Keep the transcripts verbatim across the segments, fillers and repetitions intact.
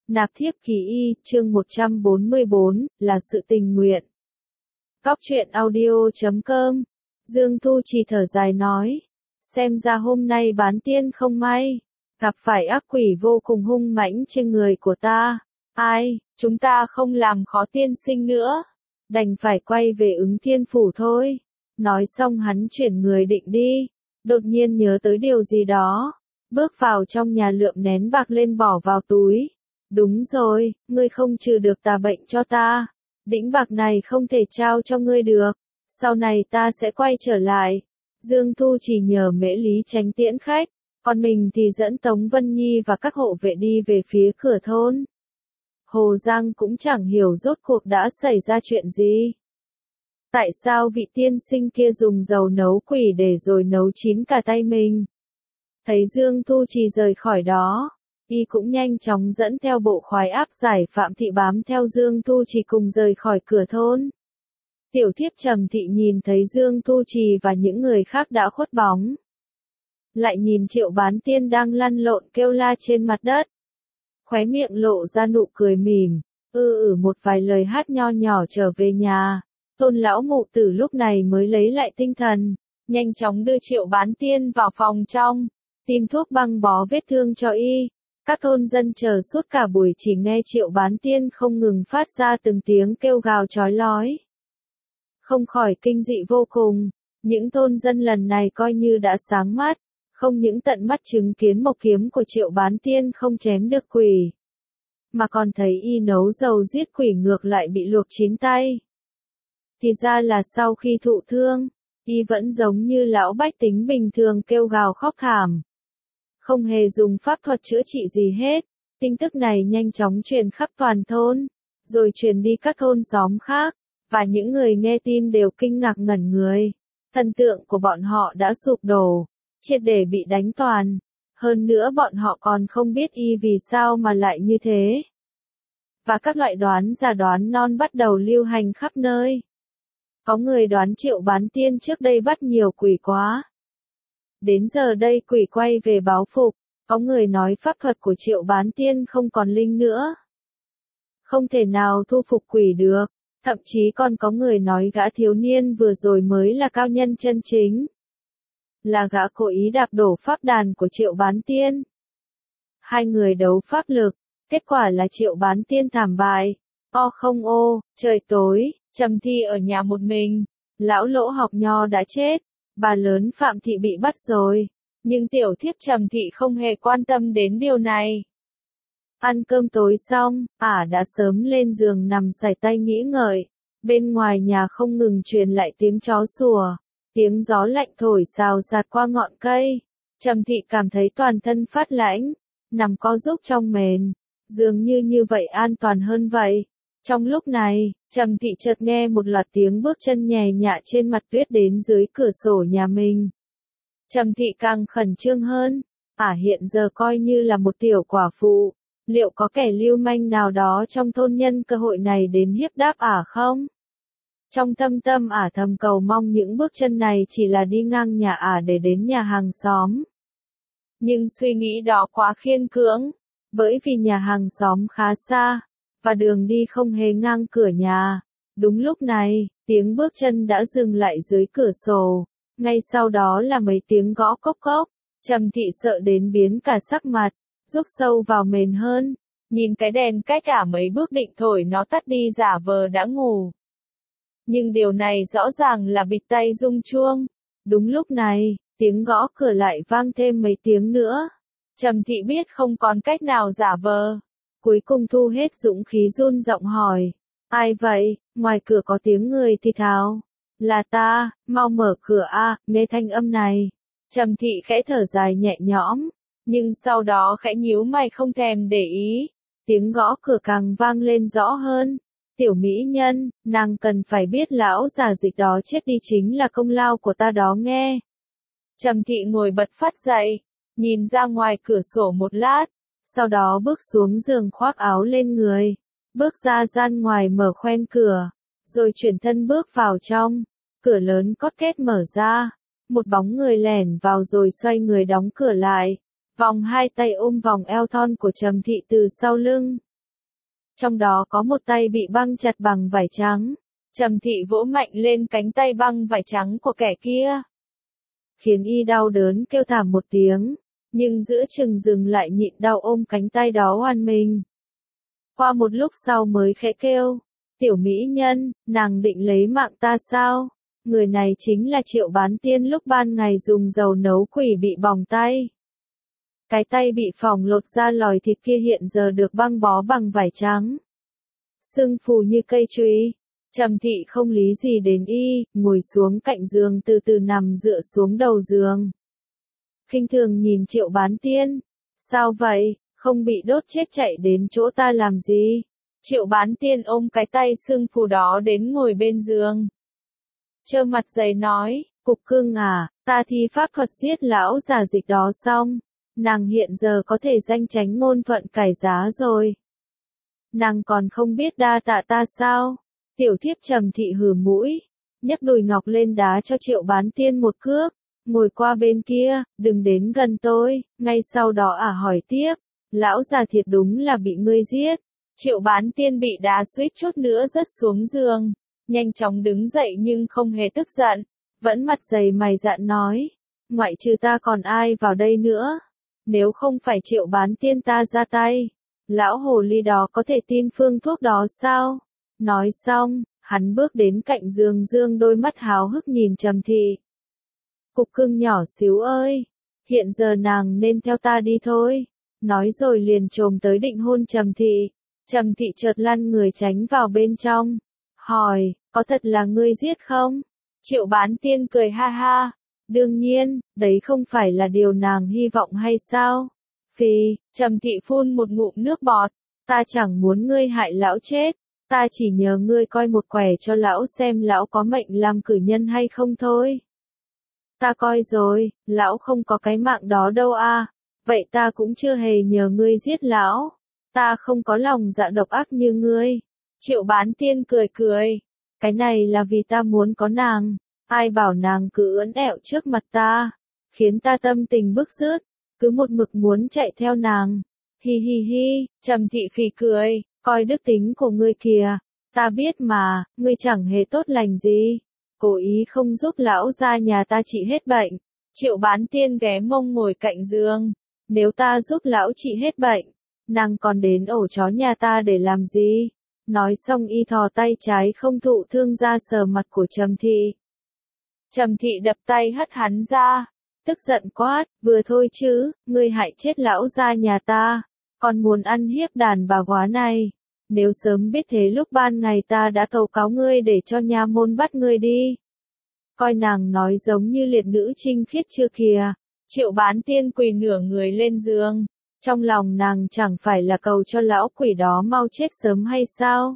Nạp thiếp kỳ y, chương một trăm bốn mươi bốn, là sự tình nguyện. Góc truyện audio chấm com. Dương Thu Trì thở dài nói. Xem ra hôm nay bán tiên không may. Gặp phải ác quỷ vô cùng hung mãnh trên người của ta. Ai, chúng ta không làm khó tiên sinh nữa. Đành phải quay về ứng thiên phủ thôi. Nói xong hắn chuyển người định đi. Đột nhiên nhớ tới điều gì đó. Bước vào trong nhà lượm nén bạc lên bỏ vào túi. Đúng rồi, ngươi không trừ được tà bệnh cho ta. Đĩnh bạc này không thể trao cho ngươi được. Sau này ta sẽ quay trở lại. Dương Thu chỉ nhờ Mễ Lý tránh tiễn khách. Còn mình thì dẫn Tống Vân Nhi và các hộ vệ đi về phía cửa thôn. Hồ Giang cũng chẳng hiểu rốt cuộc đã xảy ra chuyện gì. Tại sao vị tiên sinh kia dùng dầu nấu quỷ để rồi nấu chín cả tay mình? Thấy Dương Thu Trì rời khỏi đó, y cũng nhanh chóng dẫn theo bộ khoái áp giải Phạm Thị bám theo Dương Thu Trì cùng rời khỏi cửa thôn. Tiểu thiếp Trầm Thị nhìn thấy Dương Thu Trì và những người khác đã khuất bóng. Lại nhìn Triệu Bán Tiên đang lăn lộn kêu la trên mặt đất. Khóe miệng lộ ra nụ cười mỉm, ư ử một vài lời hát nho nhỏ trở về nhà. Tôn lão mụ tử lúc này mới lấy lại tinh thần, nhanh chóng đưa Triệu Bán Tiên vào phòng trong, tìm thuốc băng bó vết thương cho y. Các thôn dân chờ suốt cả buổi chỉ nghe Triệu Bán Tiên không ngừng phát ra từng tiếng kêu gào chói lói. Không khỏi kinh dị vô cùng, những thôn dân lần này coi như đã sáng mắt, không những tận mắt chứng kiến một kiếm của Triệu Bán Tiên không chém được quỷ, mà còn thấy y nấu dầu giết quỷ ngược lại bị luộc chín tay. Thì ra là sau khi thụ thương, y vẫn giống như lão bách tính bình thường kêu gào khóc thảm. Không hề dùng pháp thuật chữa trị gì hết. Tin tức này nhanh chóng truyền khắp toàn thôn, rồi truyền đi các thôn xóm khác, và những người nghe tin đều kinh ngạc ngẩn người. Thần tượng của bọn họ đã sụp đổ, triệt để bị đánh toàn. Hơn nữa bọn họ còn không biết y vì sao mà lại như thế. Và các loại đoán giả đoán non bắt đầu lưu hành khắp nơi. Có người đoán Triệu Bán Tiên trước đây bắt nhiều quỷ quá. Đến giờ đây quỷ quay về báo phục, có người nói pháp thuật của Triệu Bán Tiên không còn linh nữa. Không thể nào thu phục quỷ được, thậm chí còn có người nói gã thiếu niên vừa rồi mới là cao nhân chân chính. Là gã cố ý đạp đổ pháp đàn của Triệu Bán Tiên. Hai người đấu pháp lực, kết quả là Triệu Bán Tiên thảm bại. O không ô, trời tối, Trầm Thị ở nhà một mình, lão Lỗ Học Nho đã chết. Bà lớn Phạm Thị bị bắt rồi, nhưng tiểu thiếp Trầm Thị không hề quan tâm đến điều này. Ăn cơm tối xong, ả đã sớm lên giường nằm sải tay nghĩ ngợi. Bên ngoài nhà không ngừng truyền lại tiếng chó sủa, tiếng gió lạnh thổi xào xạc qua ngọn cây. Trầm Thị cảm thấy toàn thân phát lãnh, nằm co rúm trong mền, dường như như vậy an toàn hơn vậy. Trong lúc này, Trầm Thị chợt nghe một loạt tiếng bước chân nhẹ nhẹ trên mặt tuyết đến dưới cửa sổ nhà mình. Trầm Thị càng khẩn trương hơn, ả hiện giờ coi như là một tiểu quả phụ, liệu có kẻ lưu manh nào đó trong thôn nhân cơ hội này đến hiếp đáp ả không? Trong thâm tâm ả thầm cầu mong những bước chân này chỉ là đi ngang nhà ả để đến nhà hàng xóm. Nhưng suy nghĩ đó quá khiên cưỡng, bởi vì nhà hàng xóm khá xa, và đường đi không hề ngang cửa nhà. Đúng lúc này, tiếng bước chân đã dừng lại dưới cửa sổ, ngay sau đó là mấy tiếng gõ cốc cốc. Trầm Thị sợ đến biến cả sắc mặt, rúc sâu vào mền hơn, nhìn cái đèn cách ả mấy bước định thổi nó tắt đi giả vờ đã ngủ. Nhưng điều này rõ ràng là bịt tay rung chuông. Đúng lúc này, tiếng gõ cửa lại vang thêm mấy tiếng nữa. Trầm Thị biết không còn cách nào giả vờ. Cuối cùng thu hết dũng khí run giọng hỏi. Ai vậy, ngoài cửa có tiếng người thì thào. Là ta, mau mở cửa a. Nghe thanh âm này. Trầm Thị khẽ thở dài nhẹ nhõm, nhưng sau đó khẽ nhíu mày không thèm để ý. Tiếng gõ cửa càng vang lên rõ hơn. Tiểu mỹ nhân, nàng cần phải biết lão già dịch đó chết đi chính là công lao của ta đó nghe. Trầm Thị ngồi bật phát dậy, nhìn ra ngoài cửa sổ một lát. Sau đó bước xuống giường khoác áo lên người, bước ra gian ngoài mở khoen cửa, rồi chuyển thân bước vào trong. Cửa lớn cót két mở ra, một bóng người lẻn vào rồi xoay người đóng cửa lại, vòng hai tay ôm vòng eo thon của Trầm Thị từ sau lưng, trong đó có một tay bị băng chặt bằng vải trắng. Trầm Thị vỗ mạnh lên cánh tay băng vải trắng của kẻ kia, khiến y đau đớn kêu thảm một tiếng, nhưng giữa chừng dừng lại nhịn đau ôm cánh tay đó oan mình. Qua một lúc sau mới khẽ kêu, tiểu mỹ nhân, nàng định lấy mạng ta sao? Người này chính là Triệu Bán Tiên lúc ban ngày dùng dầu nấu quỷ bị bỏng tay. Cái tay bị phỏng lột ra lòi thịt kia hiện giờ được băng bó bằng vải trắng, sưng phù như cây chùy. Trầm Thị không lý gì đến y, ngồi xuống cạnh giường từ từ nằm dựa xuống đầu giường. Khinh thường nhìn Triệu Bán Tiên, sao vậy, không bị đốt chết chạy đến chỗ ta làm gì? Triệu Bán Tiên ôm cái tay sưng phù đó đến ngồi bên giường. Trơ mặt dày nói, Cục Cưng à, ta thi pháp thuật giết lão già dịch đó xong, nàng hiện giờ có thể danh chánh ngôn thuận cải giá rồi. Nàng còn không biết đa tạ ta sao? Tiểu thiếp Trầm Thị hừ mũi, nhấc đùi ngọc lên đá cho Triệu Bán Tiên một cước, ngồi qua bên kia, đừng đến gần tôi, ngay sau đó ả à hỏi tiếp, lão già thiệt đúng là bị ngươi giết. Triệu Bán Tiên bị đá suýt chút nữa rớt xuống giường, nhanh chóng đứng dậy nhưng không hề tức giận, vẫn mặt dày mày dạn nói, ngoại trừ ta còn ai vào đây nữa, nếu không phải Triệu Bán Tiên ta ra tay, lão hồ ly đó có thể tin phương thuốc đó sao? Nói xong, hắn bước đến cạnh giường dương đôi mắt háo hức nhìn Trầm Thị. Cục Cưng nhỏ xíu ơi, hiện giờ nàng nên theo ta đi thôi. Nói rồi liền chồm tới định hôn Trầm Thị. Trầm Thị chợt lăn người tránh vào bên trong, hỏi, có thật là ngươi giết không? Triệu Bán Tiên cười ha ha, đương nhiên, đấy không phải là điều nàng hy vọng hay sao? Phì, Trầm Thị phun một ngụm nước bọt, ta chẳng muốn ngươi hại lão chết. Ta chỉ nhờ ngươi coi một quẻ cho lão xem lão có mệnh làm cử nhân hay không thôi. Ta coi rồi, lão không có cái mạng đó đâu a. Vậy ta cũng chưa hề nhờ ngươi giết lão. Ta không có lòng dạ độc ác như ngươi. Triệu Bán Tiên cười cười. Cái này là vì ta muốn có nàng. Ai bảo nàng cứ ưỡn ẹo trước mặt ta, khiến ta tâm tình bức rứt, cứ một mực muốn chạy theo nàng. Hi hi hi, Trầm Thị phì cười. Coi đức tính của ngươi kìa, ta biết mà, ngươi chẳng hề tốt lành gì, cố ý không giúp lão gia nhà ta trị hết bệnh. Triệu Bán Tiên ghé mông ngồi cạnh giường, nếu ta giúp lão trị hết bệnh, nàng còn đến ổ chó nhà ta để làm gì? Nói xong y thò tay trái không thụ thương ra sờ mặt của Trầm Thị. Trầm Thị đập tay hất hắn ra, tức giận quát, vừa thôi chứ, ngươi hại chết lão gia nhà ta. Còn muốn ăn hiếp đàn bà góa này, nếu sớm biết thế lúc ban ngày ta đã tâu cáo ngươi để cho nha môn bắt ngươi đi. Coi nàng nói giống như liệt nữ trinh khiết chưa kìa. Triệu Bán Tiên quỳ nửa người lên giường, trong lòng nàng chẳng phải là cầu cho lão quỷ đó mau chết sớm hay sao?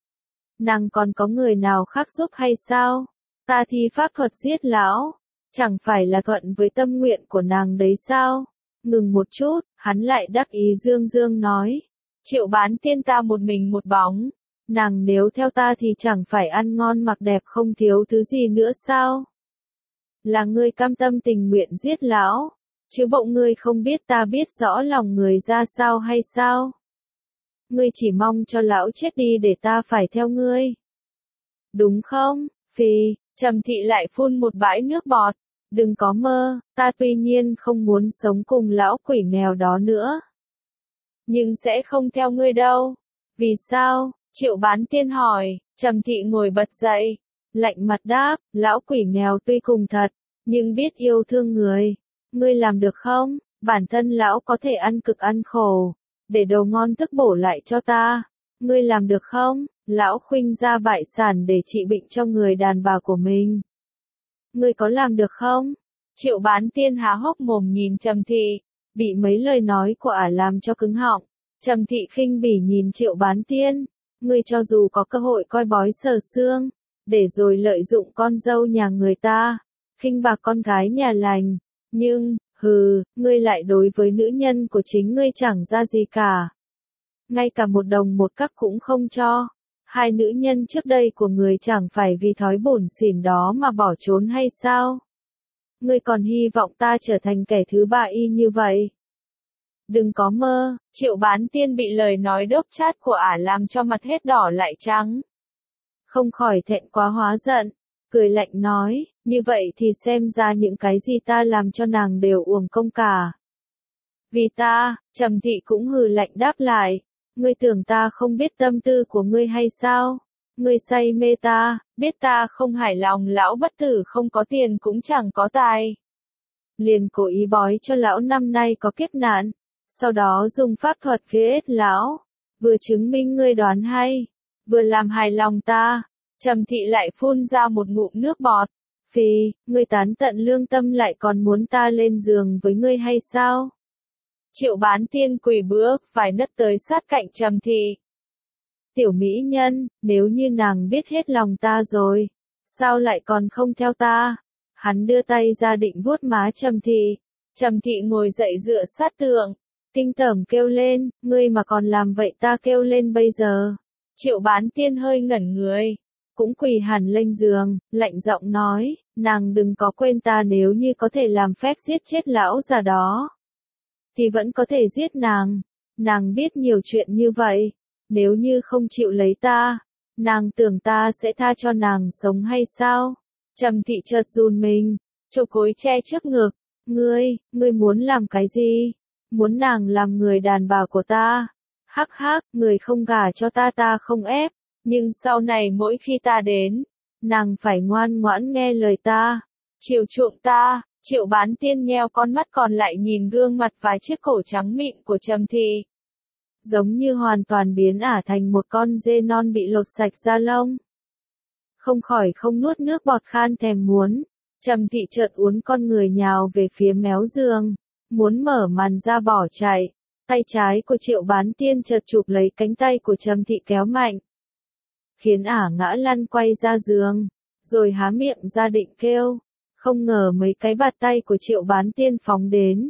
Nàng còn có người nào khác giúp hay sao? Ta thi pháp thuật giết lão, chẳng phải là thuận với tâm nguyện của nàng đấy sao? Ngừng một chút, hắn lại đắc ý dương dương nói. Triệu Bán Tiên ta một mình một bóng. Nàng nếu theo ta thì chẳng phải ăn ngon mặc đẹp không thiếu thứ gì nữa sao? Là ngươi cam tâm tình nguyện giết lão, chứ bỗng ngươi không biết ta biết rõ lòng người ra sao hay sao? Ngươi chỉ mong cho lão chết đi để ta phải theo ngươi. Đúng không? Phì, Trầm Thị lại phun một bãi nước bọt. Đừng có mơ, ta tuy nhiên không muốn sống cùng lão quỷ nghèo đó nữa. Nhưng sẽ không theo ngươi đâu. Vì sao? Triệu Bán Tiên hỏi. Trầm Thị ngồi bật dậy, lạnh mặt đáp, lão quỷ nghèo tuy cùng thật, nhưng biết yêu thương người. Ngươi làm được không? Bản thân lão có thể ăn cực ăn khổ, để đồ ngon tức bổ lại cho ta. Ngươi làm được không? Lão khuynh ra bại sản để trị bệnh cho người đàn bà của mình. Ngươi có làm được không? Triệu Bán Tiên há hốc mồm nhìn Trầm Thị, bị mấy lời nói của ả làm cho cứng họng. Trầm Thị khinh bỉ nhìn Triệu Bán Tiên, ngươi cho dù có cơ hội coi bói sờ xương, để rồi lợi dụng con dâu nhà người ta, khinh bạc con gái nhà lành, nhưng, hừ, ngươi lại đối với nữ nhân của chính ngươi chẳng ra gì cả. Ngay cả một đồng một cắc cũng không cho. Hai nữ nhân trước đây của người chẳng phải vì thói bủn xỉn đó mà bỏ trốn hay sao? Ngươi còn hy vọng ta trở thành kẻ thứ ba y như vậy? Đừng có mơ, Triệu Bán Tiên bị lời nói đốc chát của ả làm cho mặt hết đỏ lại trắng. Không khỏi thẹn quá hóa giận, cười lạnh nói, như vậy thì xem ra những cái gì ta làm cho nàng đều uổng công cả. Vì ta, Trầm Thị cũng hừ lạnh đáp lại, ngươi tưởng ta không biết tâm tư của ngươi hay sao? Ngươi say mê ta, biết ta không hài lòng lão bất tử không có tiền cũng chẳng có tài. Liền cố ý bói cho lão năm nay có kiếp nạn, sau đó dùng pháp thuật khế ết lão, vừa chứng minh ngươi đoán hay, vừa làm hài lòng ta. Trầm Thị lại phun ra một ngụm nước bọt, phì, ngươi tán tận lương tâm lại còn muốn ta lên giường với ngươi hay sao? Triệu Bán Tiên quỳ bước phải nấp tới sát cạnh Trầm Thị. Tiểu mỹ nhân, nếu như nàng biết hết lòng ta rồi, sao lại còn không theo ta? Hắn đưa tay ra định vuốt má Trầm Thị. Trầm Thị ngồi dậy dựa sát tường, kinh tởm kêu lên, ngươi mà còn làm vậy ta kêu lên bây giờ. Triệu Bán Tiên hơi ngẩn người, cũng quỳ hẳn lên giường, lạnh giọng nói, nàng đừng có quên ta, nếu như có thể làm phép giết chết lão già đó, thì vẫn có thể giết nàng. Nàng biết nhiều chuyện như vậy, nếu như không chịu lấy ta, nàng tưởng ta sẽ tha cho nàng sống hay sao? Trầm Thị chợt run mình, chộp gối che trước ngực, ngươi, ngươi muốn làm cái gì? Muốn nàng làm người đàn bà của ta? Hắc hắc, người không gả cho ta ta không ép, nhưng sau này mỗi khi ta đến, nàng phải ngoan ngoãn nghe lời ta, chiều chuộng ta. Triệu Bán Tiên nheo con mắt còn lại nhìn gương mặt và chiếc cổ trắng mịn của Trầm Thị, giống như hoàn toàn biến ả thành một con dê non bị lột sạch da lông. Không khỏi không nuốt nước bọt khan thèm muốn. Trầm Thị chợt uốn con người nhào về phía méo giường, muốn mở màn ra bỏ chạy. Tay trái của Triệu Bán Tiên chợt chụp lấy cánh tay của Trầm Thị kéo mạnh, khiến ả ngã lăn quay ra giường, rồi há miệng ra định kêu. Không ngờ mấy cái bạt tay của Triệu Bán Tiên phóng đến,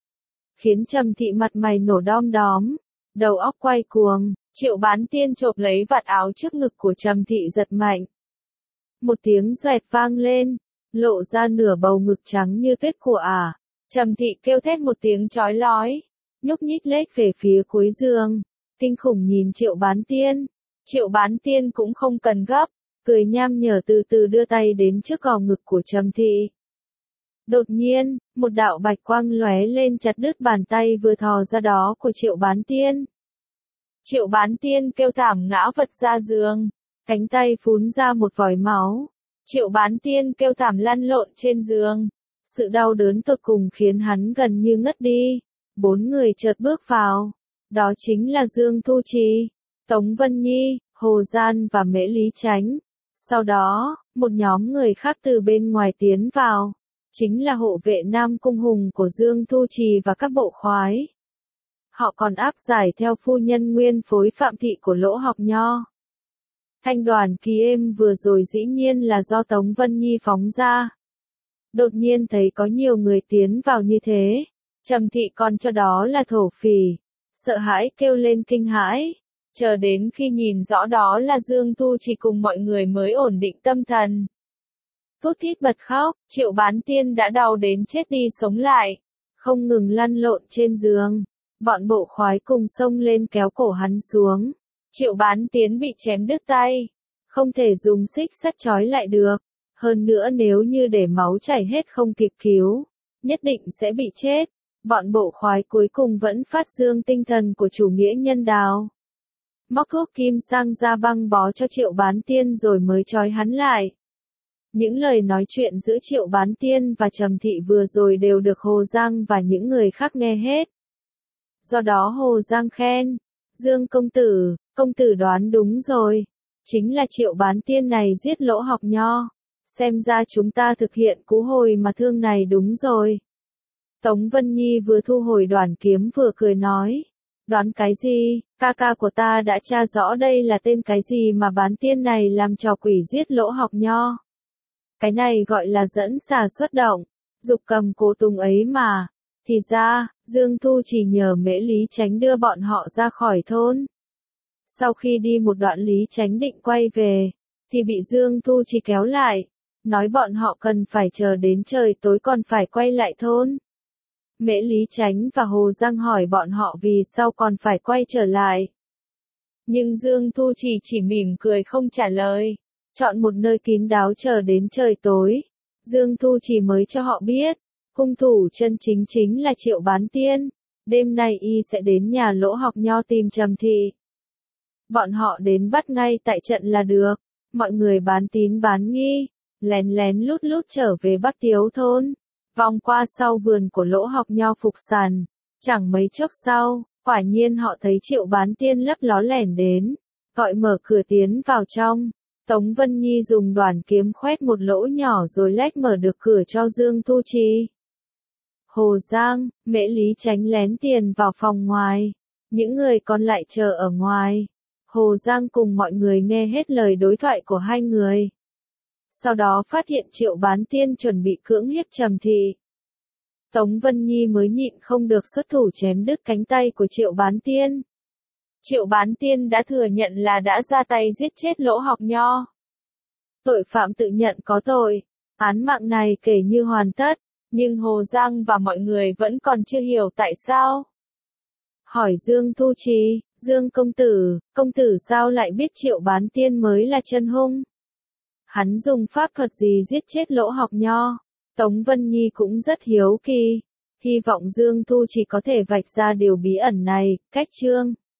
khiến Trầm Thị mặt mày nổ đom đóm, đầu óc quay cuồng. Triệu Bán Tiên chộp lấy vạt áo trước ngực của Trầm Thị giật mạnh. Một tiếng xoẹt vang lên, lộ ra nửa bầu ngực trắng như tuyết của ả. Trầm Thị kêu thét một tiếng chói lói, nhúc nhích lết về phía cuối giường, kinh khủng nhìn Triệu Bán Tiên. Triệu Bán Tiên cũng không cần gấp, cười nham nhở từ từ đưa tay đến trước gò ngực của Trầm Thị. Đột nhiên, một đạo bạch quang lóe lên chặt đứt bàn tay vừa thò ra đó của Triệu Bán Tiên. Triệu Bán Tiên kêu thảm ngã vật ra giường, cánh tay phún ra một vòi máu. Triệu Bán Tiên kêu thảm lăn lộn trên giường, sự đau đớn tột cùng khiến hắn gần như ngất đi. Bốn người chợt bước vào, đó chính là Dương Thu Trì, Tống Vân Nhi, Hồ Gian và Mễ Lý Chánh. Sau đó, một nhóm người khác từ bên ngoài tiến vào, chính là hộ vệ Nam Cung Hùng của Dương Thu Trì và các bộ khoái. Họ còn áp giải theo phu nhân nguyên phối Phạm Thị của Lỗ Học Nho. Thanh đoàn kỳ êm vừa rồi dĩ nhiên là do Tống Vân Nhi phóng ra. Đột nhiên thấy có nhiều người tiến vào như thế, Trầm Thị còn cho đó là thổ phỉ, sợ hãi kêu lên kinh hãi. Chờ đến khi nhìn rõ đó là Dương Thu Trì cùng mọi người mới ổn định tâm thần. Thút thít bật khóc, Triệu Bán Tiên đã đau đến chết đi sống lại, không ngừng lăn lộn trên giường. Bọn bộ khoái cùng xông lên kéo cổ hắn xuống. Triệu Bán Tiên bị chém đứt tay, không thể dùng xích sắt trói lại được. Hơn nữa nếu như để máu chảy hết không kịp cứu, nhất định sẽ bị chết. Bọn bộ khoái cuối cùng vẫn phát dương tinh thần của chủ nghĩa nhân đạo, móc thuốc kim sang ra băng bó cho Triệu Bán Tiên rồi mới trói hắn lại. Những lời nói chuyện giữa Triệu Bán Tiên và Trầm Thị vừa rồi đều được Hồ Giang và những người khác nghe hết. Do đó Hồ Giang khen, Dương công tử, công tử đoán đúng rồi, chính là Triệu Bán Tiên này giết Lỗ Học Nho. Xem ra chúng ta thực hiện cú hồi mà thương này đúng rồi. Tống Vân Nhi vừa thu hồi đoản kiếm vừa cười nói, đoán cái gì, ca ca của ta đã tra rõ đây là tên cái gì mà Bán Tiên này làm trò quỷ giết Lỗ Học Nho. Cái này gọi là dẫn xà xuất động, dục cầm cố tùng ấy mà. Thì ra, Dương Thu chỉ nhờ Mễ Lý Chánh đưa bọn họ ra khỏi thôn. Sau khi đi một đoạn Lý Chánh định quay về, thì bị Dương Thu chỉ kéo lại, nói bọn họ cần phải chờ đến trời tối còn phải quay lại thôn. Mễ Lý Chánh và Hồ Giang hỏi bọn họ vì sao còn phải quay trở lại. Nhưng Dương Thu Trì chỉ mỉm cười không trả lời. Chọn một nơi kín đáo chờ đến trời tối. Dương Thu Trì mới cho họ biết, hung thủ chân chính chính là Triệu Bán Tiên. Đêm nay y sẽ đến nhà Lỗ Học Nho tìm Trầm Thị. Bọn họ đến bắt ngay tại trận là được. Mọi người bán tín bán nghi, lén lén lút lút trở về Bắc Tiếu thôn, vòng qua sau vườn của Lỗ Học Nho phục sản. Chẳng mấy chốc sau, quả nhiên họ thấy Triệu Bán Tiên lấp ló lẻn đến, gọi mở cửa tiến vào trong. Tống Vân Nhi dùng đoàn kiếm khoét một lỗ nhỏ rồi lách mở được cửa cho Dương Thu Trì. Hồ Giang, Mễ Lý Chánh lén tiền vào phòng ngoài. Những người còn lại chờ ở ngoài. Hồ Giang cùng mọi người nghe hết lời đối thoại của hai người. Sau đó phát hiện Triệu Bán Tiên chuẩn bị cưỡng hiếp Trầm Thị. Tống Vân Nhi mới nhịn không được xuất thủ chém đứt cánh tay của Triệu Bán Tiên. Triệu Bán Tiên đã thừa nhận là đã ra tay giết chết Lỗ Học Nho. Tội phạm tự nhận có tội. Án mạng này kể như hoàn tất. Nhưng Hồ Giang và mọi người vẫn còn chưa hiểu tại sao. Hỏi Dương Thu Trì, Dương công tử, công tử sao lại biết Triệu Bán Tiên mới là chân hung? Hắn dùng pháp thuật gì giết chết Lỗ Học Nho? Tống Vân Nhi cũng rất hiếu kỳ. Hy vọng Dương Thu Trì có thể vạch ra điều bí ẩn này. Cách chương